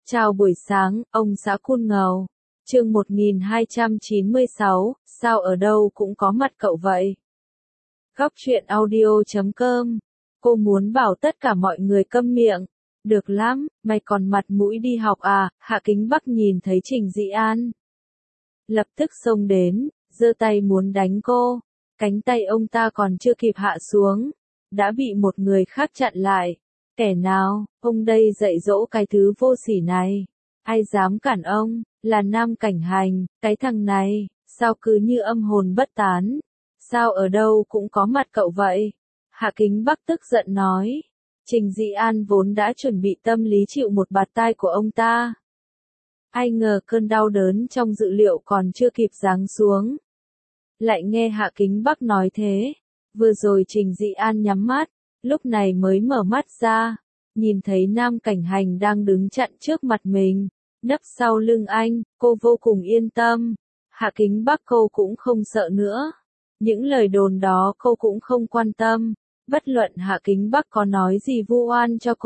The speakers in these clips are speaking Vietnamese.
Chào buổi sáng, ông xã Cun Ngầu. Chương 1296, sao ở đâu cũng có mặt cậu vậy? Góc truyện audio.com. Cô muốn bảo tất cả mọi người câm miệng. Được lắm, mày còn mặt mũi đi học à? Hạ Kính Bắc nhìn thấy Trình Dị An, lập tức xông đến, giơ tay muốn đánh cô. Cánh tay ông ta còn chưa kịp hạ xuống, đã bị một người khác chặn lại. Kẻ nào, ông đây dạy dỗ cái thứ vô sỉ này. Ai dám cản ông, là Nam Cảnh Hành, cái thằng này, sao cứ như âm hồn bất tán. Sao ở đâu cũng có mặt cậu vậy? Hạ Kính Bắc tức giận nói. Trình Dị An vốn đã chuẩn bị tâm lý chịu một bạt tai của ông ta. Ai ngờ cơn đau đớn trong dự liệu còn chưa kịp giáng xuống, lại nghe Hạ Kính Bắc nói thế. Vừa rồi Trình Dị An nhắm mắt, lúc này mới mở mắt ra, nhìn thấy Nam Cảnh Hành đang đứng chặn trước mặt mình, nấp sau lưng anh, cô vô cùng yên tâm. Hạ Kính Bắc cô cũng không sợ nữa. Những lời đồn đó cô cũng không quan tâm, bất luận Hạ Kính Bắc có nói gì vu oan cho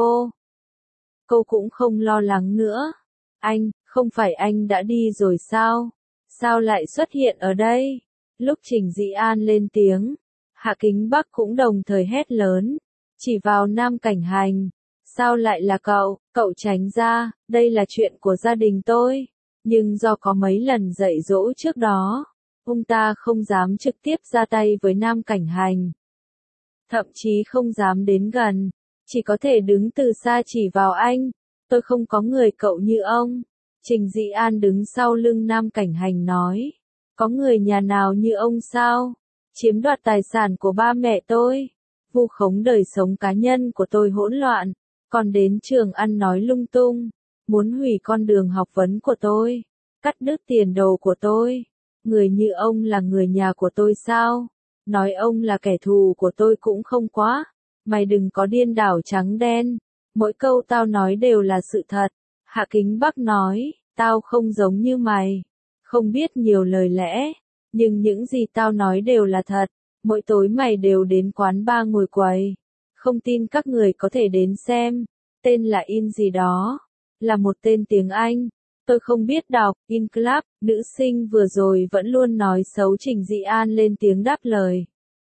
cô cũng không lo lắng nữa. Anh, không phải anh đã đi rồi sao? Sao lại xuất hiện ở đây? Lúc Trình Dị An lên tiếng, Hạ Kính Bắc cũng đồng thời hét lớn, chỉ vào Nam Cảnh Hành. Sao lại là cậu? Cậu tránh ra, đây là chuyện của gia đình tôi. Nhưng do có mấy lần dạy dỗ trước đó, ông ta không dám trực tiếp ra tay với Nam Cảnh Hành. Thậm chí không dám đến gần, chỉ có thể đứng từ xa chỉ vào anh. Tôi không có người cậu như ông. Trình Dị An đứng sau lưng Nam Cảnh Hành nói. Có người nhà nào như ông sao? Chiếm đoạt tài sản của ba mẹ tôi, vu khống đời sống cá nhân của tôi hỗn loạn, còn đến trường ăn nói lung tung, muốn hủy con đường học vấn của tôi, cắt đứt tiền đồ của tôi. Người như ông là người nhà của tôi sao? Nói ông là kẻ thù của tôi cũng không quá. Mày đừng có điên đảo trắng đen, mỗi câu tao nói đều là sự thật. Hạ Kính Bắc nói, tao không giống như mày, không biết nhiều lời lẽ, nhưng những gì tao nói đều là thật. Mỗi tối mày đều đến quán bar ngồi quầy. Không tin các người có thể đến xem. Tên là In gì đó. Là một tên tiếng Anh. Tôi không biết đọc. In Club. Nữ sinh vừa rồi vẫn luôn nói xấu Trình Dị An lên tiếng đáp lời.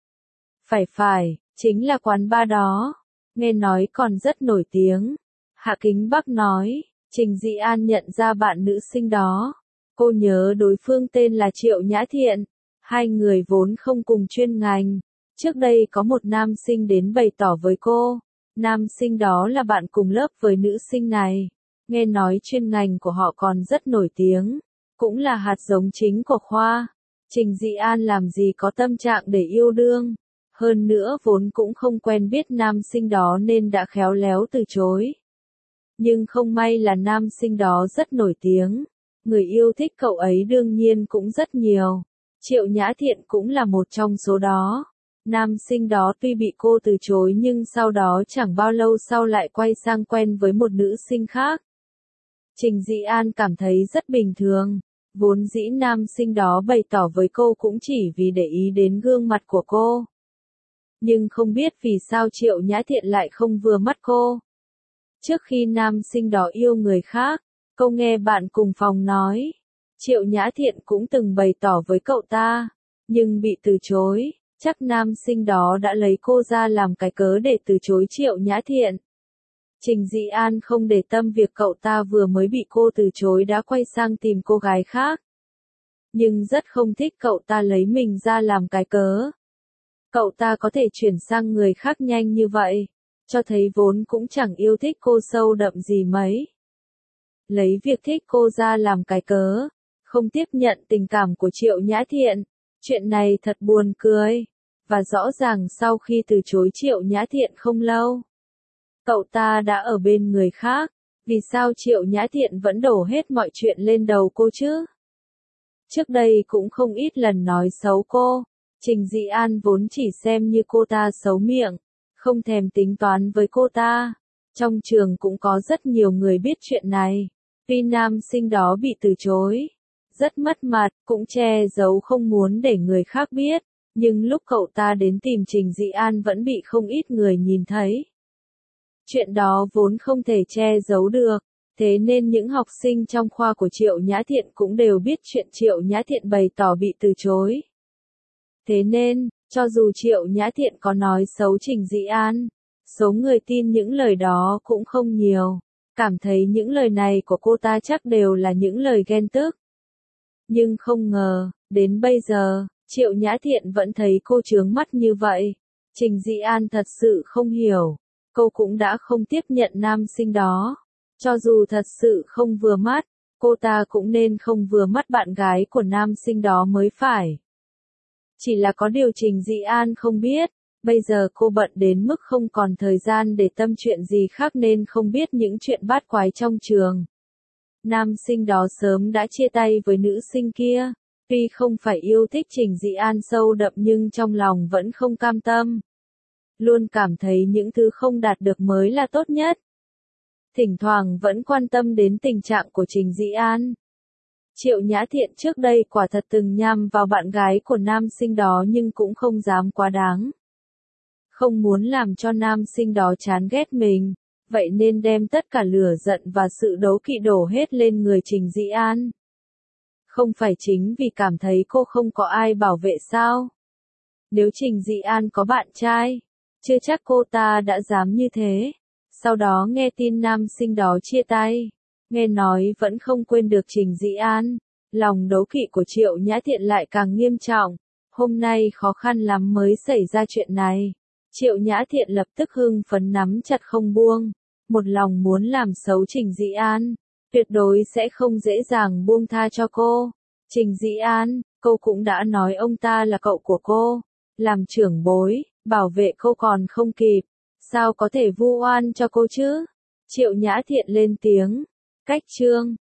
Phải, chính là quán bar đó. Nghe nói còn rất nổi tiếng. Hạ Kính Bắc nói. Trình Dị An nhận ra bạn nữ sinh đó. Cô nhớ đối phương tên là Triệu Nhã Thiện. Hai người vốn không cùng chuyên ngành. Trước đây có một nam sinh đến bày tỏ với cô. Nam sinh đó là bạn cùng lớp với nữ sinh này. Nghe nói chuyên ngành của họ còn rất nổi tiếng. Cũng là hạt giống chính của khoa. Trình Dị An làm gì có tâm trạng để yêu đương. Hơn nữa vốn cũng không quen biết nam sinh đó nên đã khéo léo từ chối. Nhưng không may là nam sinh đó rất nổi tiếng. Người yêu thích cậu ấy đương nhiên cũng rất nhiều. Triệu Nhã Thiện cũng là một trong số đó. Nam sinh đó tuy bị cô từ chối nhưng sau đó chẳng bao lâu sau lại quay sang quen với một nữ sinh khác. Trình Dị An cảm thấy rất bình thường. Vốn dĩ nam sinh đó bày tỏ với cô cũng chỉ vì để ý đến gương mặt của cô. Nhưng không biết vì sao Triệu Nhã Thiện lại không vừa mắt cô. Trước khi nam sinh đó yêu người khác, cô nghe bạn cùng phòng nói. Triệu Nhã Thiện cũng từng bày tỏ với cậu ta, nhưng bị từ chối. Chắc nam sinh đó đã lấy cô ra làm cái cớ để từ chối Triệu Nhã Thiện. Trình Dị An không để tâm việc cậu ta vừa mới bị cô từ chối đã quay sang tìm cô gái khác. Nhưng rất không thích cậu ta lấy mình ra làm cái cớ. Cậu ta có thể chuyển sang người khác nhanh như vậy, cho thấy vốn cũng chẳng yêu thích cô sâu đậm gì mấy. Lấy việc thích cô ra làm cái cớ, không tiếp nhận tình cảm của Triệu Nhã Thiện. Chuyện này thật buồn cười. Và rõ ràng sau khi từ chối Triệu Nhã Thiện không lâu, cậu ta đã ở bên người khác. Vì sao Triệu Nhã Thiện vẫn đổ hết mọi chuyện lên đầu cô chứ? Trước đây cũng không ít lần nói xấu cô. Trình Dị An vốn chỉ xem như cô ta xấu miệng, không thèm tính toán với cô ta. Trong trường cũng có rất nhiều người biết chuyện này. Tuy nam sinh đó bị từ chối, rất mất mặt, cũng che giấu không muốn để người khác biết. Nhưng lúc cậu ta đến tìm Trình Dị An vẫn bị không ít người nhìn thấy. Chuyện đó vốn không thể che giấu được. Thế nên những học sinh trong khoa của Triệu Nhã Thiện cũng đều biết chuyện Triệu Nhã Thiện bày tỏ bị từ chối. Thế nên, cho dù Triệu Nhã Thiện có nói xấu Trình Dĩ An, số người tin những lời đó cũng không nhiều, cảm thấy những lời này của cô ta chắc đều là những lời ghen tức. Nhưng không ngờ, đến bây giờ, Triệu Nhã Thiện vẫn thấy cô chướng mắt như vậy. Trình Dĩ An thật sự không hiểu, cô cũng đã không tiếp nhận nam sinh đó. Cho dù thật sự không vừa mắt, cô ta cũng nên không vừa mắt bạn gái của nam sinh đó mới phải. Chỉ là có điều Trình Dĩ An không biết, bây giờ cô bận đến mức không còn thời gian để tâm chuyện gì khác nên không biết những chuyện bát quái trong trường. Nam sinh đó sớm đã chia tay với nữ sinh kia, tuy không phải yêu thích Trình Dĩ An sâu đậm nhưng trong lòng vẫn không cam tâm. Luôn cảm thấy những thứ không đạt được mới là tốt nhất. Thỉnh thoảng vẫn quan tâm đến tình trạng của Trình Dĩ An. Triệu Nhã Thiện trước đây quả thật từng nhằm vào bạn gái của nam sinh đó nhưng cũng không dám quá đáng. Không muốn làm cho nam sinh đó chán ghét mình, vậy nên đem tất cả lửa giận và sự đố kỵ đổ hết lên người Trình Dĩ An. Không phải chính vì cảm thấy cô không có ai bảo vệ sao? Nếu Trình Dĩ An có bạn trai, chưa chắc cô ta đã dám như thế. Sau đó nghe tin nam sinh đó chia tay, nghe nói vẫn không quên được Trình Dĩ An, lòng đố kỵ của Triệu Nhã Thiện lại càng nghiêm trọng. Hôm nay khó khăn lắm mới xảy ra chuyện này. Triệu Nhã Thiện lập tức hưng phấn nắm chặt không buông, một lòng muốn làm xấu Trình Dĩ An, tuyệt đối sẽ không dễ dàng buông tha cho cô. Trình Dĩ An, cô cũng đã nói ông ta là cậu của cô, làm trưởng bối, bảo vệ cô còn không kịp, sao có thể vu oan cho cô chứ? Triệu Nhã Thiện lên tiếng, cách chương